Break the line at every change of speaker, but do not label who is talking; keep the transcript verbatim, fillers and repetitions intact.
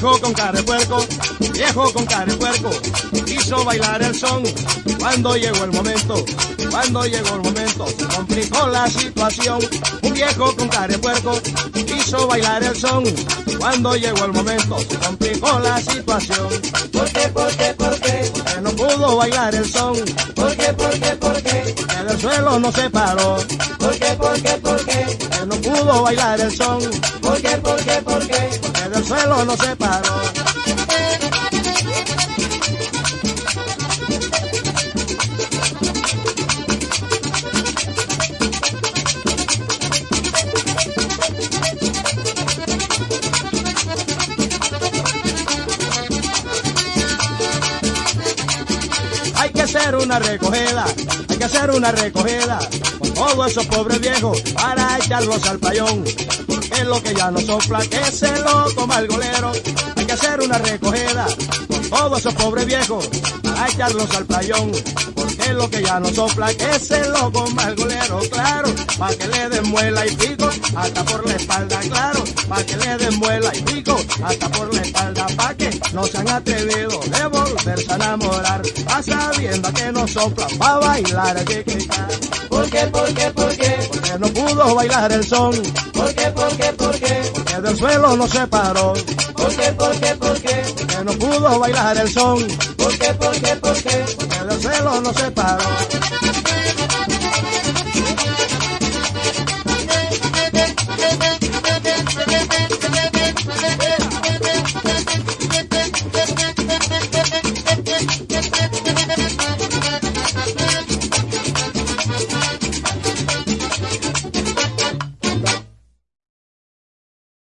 viejo con cara de puerco, viejo con cara de puerco, quiso bailar el son. Cuando llegó el momento, cuando llegó el momento, se complicó la situación. Un viejo con cara de puerco quiso bailar el son. Cuando llegó el momento, se complicó la situación.
¿Por qué, por qué, por qué?
Porque no pudo bailar el son.
¿Por qué, por qué, por qué?
Que del suelo no se paró.
¿Por qué, por qué, por qué?
Que no pudo bailar el son.
¿Por qué, por qué, por qué?
Que del suelo no se paró. Hay que hacer una recogida, hay que hacer una recogida con todos esos pobres viejos para echarlos al payón. Porque lo que ya no sopla, que se lo toma el golero. Hay que hacer una recogida con todos esos pobres viejos para echarlos al payón. Porque lo que ya no sopla, que se lo coma el golero, claro, pa' que le den muela y pico, hasta por la espalda, claro, pa' que le den muela y pico, hasta por la espalda, pa' que no se han atrevido de volverse a enamorar, pa' sabiendo que no sopla, pa' bailar a chiquita.
¿Por qué, por qué, por qué?
Porque no pudo bailar el son.
¿Por qué, por qué, por qué?
Porque del suelo no se paró.
¿Por qué, por qué, por qué?
Porque no pudo bailar el son.
¿Por qué, por qué, por qué?
Porque del suelo no se paró.